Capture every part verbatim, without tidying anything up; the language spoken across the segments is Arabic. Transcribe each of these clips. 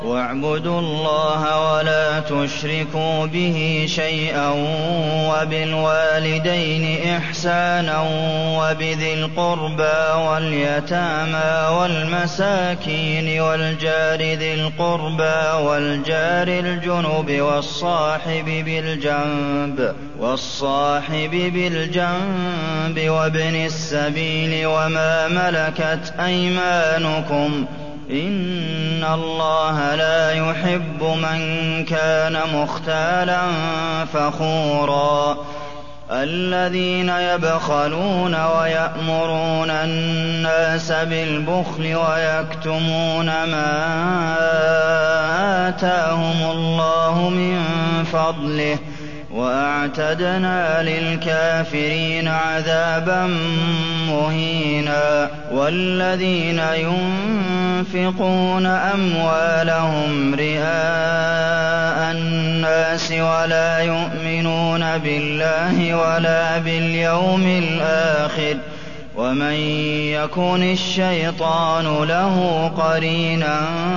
وَاعْبُدُوا اللَّهَ وَلَا تُشْرِكُوا بِهِ شَيْئًا وَبِالْوَالِدَيْنِ إِحْسَانًا وَبِذِي الْقُرْبَىٰ وَالْيَتَامَىٰ وَالْمَسَاكِينِ وَالْجَارِ ذِي الْقُرْبَىٰ وَالْجَارِ الْجُنُبِ وَالصَّاحِبِ بِالْجَنبِ وَابْنِ السَّبِيلِ وَمَا مَلَكَتْ أَيْمَانُكُمْ ۗ إِنَّ اللَّهَ لَا يُحِبُّ مَن كَانَ مُخْتَالًا فَخُورًا الَّذِينَ يَبْخَلُونَ وَيَأْمُرُونَ النَّاسَ بِالْبُخْلِ وَيَكْتُمُونَ مَا آتَاهُمُ اللَّهُ مِن فَضْلِهِ ۗ وَأَعْتَدْنَا لِلْكَافِرِينَ عَذَابًا مُّهِينًا وَالَّذِينَ يُنفِقُونَ أَمْوَالَهُمْ رِئَاءَ النَّاسِ وَلَا يُؤْمِنُونَ بِاللَّهِ وَلَا بِالْيَوْمِ الْآخِرِ وَمَن يَكُنِ الشَّيْطَانُ لَهُ قَرِينًا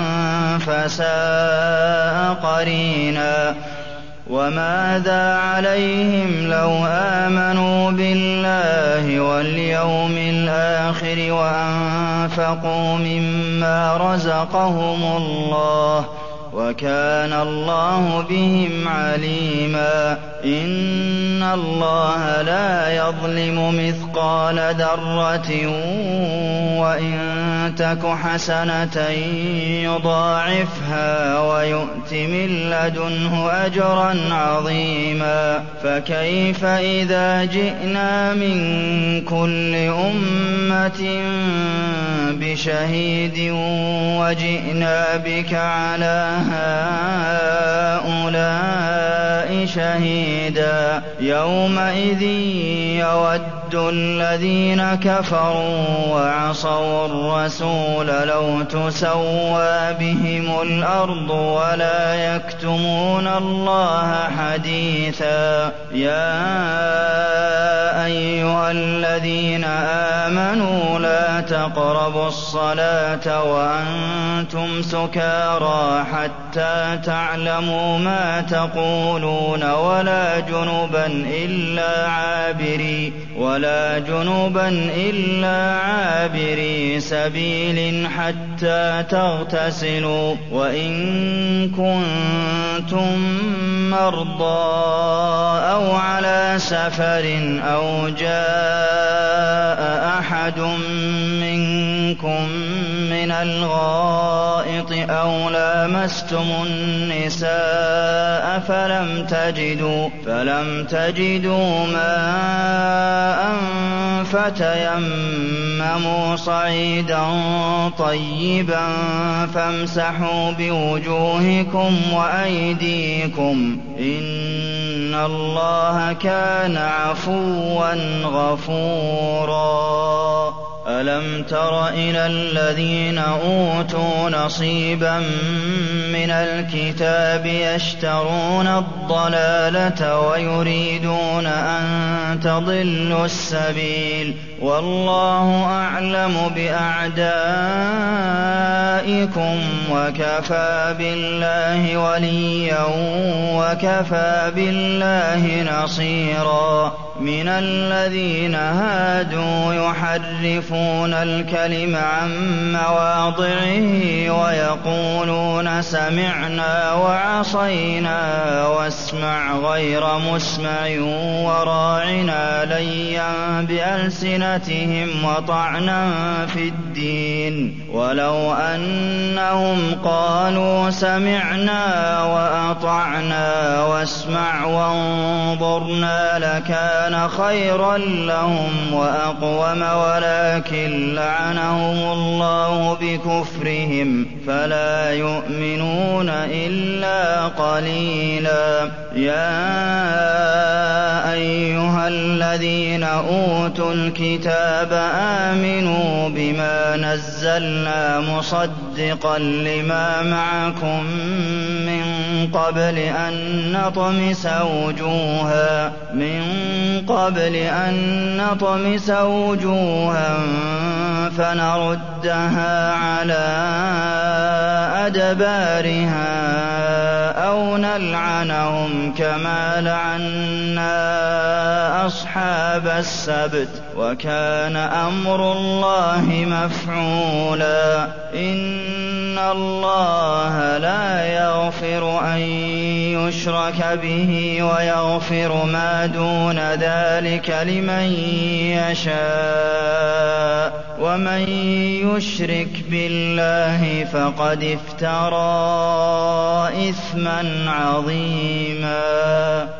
فَسَاءَ قَرِينًا وَمَاذَا عَلَيْهِمْ لَوْ آمَنُوا بِاللَّهِ وَالْيَوْمِ الْآخِرِ وَأَنفَقُوا مِمَّا رَزَقَهُمُ اللَّهُ ۚ وَكَانَ اللَّهُ بِهِمْ عَلِيمًا إِنَّ اللَّهَ لَا يَظْلِمُ مِثْقَالَ ذَرَّةٍ وَإِن تَكُ حَسَنَةً يُضَاعِفْهَا وَيُؤْتِ مِن لَّدُنْهُ أَجْرًا عَظِيمًا فَكَيْفَ إِذَا جِئْنَا مِن كُلِّ أُمَّةٍ بِشَهِيدٍ وَجِئْنَا بِكَ عَلَىٰ هَٰؤُلَاءِ شَهِيدًا يَوْمَئِذٍ يَوَدُّ الَّذِينَ كَفَرُوا وَعَصَوُا الرَّسُولَ لَوْ تُسَوَّىٰ بِهِمُ الْأَرْضُ وَلَا يَكْتُمُونَ اللَّهَ حَدِيثًا يَا أَيُّهَا الَّذِينَ آمَنُوا لَا تَقْرَبُوا الصَّلَاةَ وَأَنتُمْ سُكَارَىٰ حَتَّىٰ تَعْلَمُوا مَا تَقُولُونَ وَلَا جُنُبًا إِلَّا عَابِرِي وَلَا جُنُبًا إِلَّا عَابِرِي سَبِيلٍ حَتَّىٰ تَغْتَسِلُوا ۚ وَإِن كُنتُم مَّرْضَىٰ أَوْ عَلَىٰ سَفَرٍ أَوْ جَاءَ أَحَدٌ مِّنكُم مِّنَ الْغَائِطِ أَوْ لَامَسْتُمُ النِّسَاءَ فَلَمْ تَجِدُوا فَلَمْ تَجِدُوا مَاءً فَتَيَمَّمُوا صَعِيدًا طَيِّبًا فَامْسَحُوا بِوُجُوهِكُمْ وَأَيْدِيكُمْ ۗ إِنَّ اللَّهَ كَانَ عَفُوًّا غَفُورًا أَلَمْ تَرَ إِلَى الَّذِينَ أُوتُوا نَصِيبًا مِّنَ الْكِتَابِ يَشْتَرُونَ الضَّلَالَةَ وَيُرِيدُونَ أَن تَضِلُّوا السَّبِيلَ ۗ وَاللَّهُ أَعْلَمُ بِأَعْدَائِكُمْ ۚ وَكَفَىٰ بِاللَّهِ وَلِيًّا وَكَفَىٰ بِاللَّهِ نَصِيرًا مِّنَ الَّذِينَ هَادُوا يُحَرِّفُونَ الْكَلِمَ عَن مَّوَاضِعِهِ وَيَقُولُونَ سَمِعْنَا وَعَصَيْنَا وَاسْمَعْ غَيْرَ مُسْمَعٍ وَرَاعِنَا لَيًّا بِأَلْسِنَتِهِمْ وَطَعْنًا فِي الدِّينِ ۚ وَلَوْ أَنَّهُمْ قَالُوا سَمِعْنَا وَأَطَعْنَا وَاسْمَعْ وَانظُرْنَا لَكَانَ خَيْرًا لَّهُمْ وَأَقْوَمَ وَلَٰكِن لَّعَنَهُمُ اللَّهُ بِكُفْرِهِمْ فَلَا يُؤْمِنُونَ إِلَّا قَلِيلًا يَا أَيُّهَا الَّذِينَ أُوتُوا الْكِتَابَ آمِنُوا بِمَا نَزَّلْنَا مُصَدِّقًا لِّمَا مَعَكُم مِّن قَبْلِ أَن نَّطْمِسَ وُجُوهًا مِّن قَبْلِ أَن نَّطْمِسَ وُجُوهًا فنردها على أدبارها أو نلعنهم كما لعنا أصحاب السبت ۚ وكان أمر الله مفعولا. إن الله لا يغفر أن يشرك به ويغفر ما دون ذلك لمن يشاء، ومن يشرك بالله فقد افترى إثما عظيما.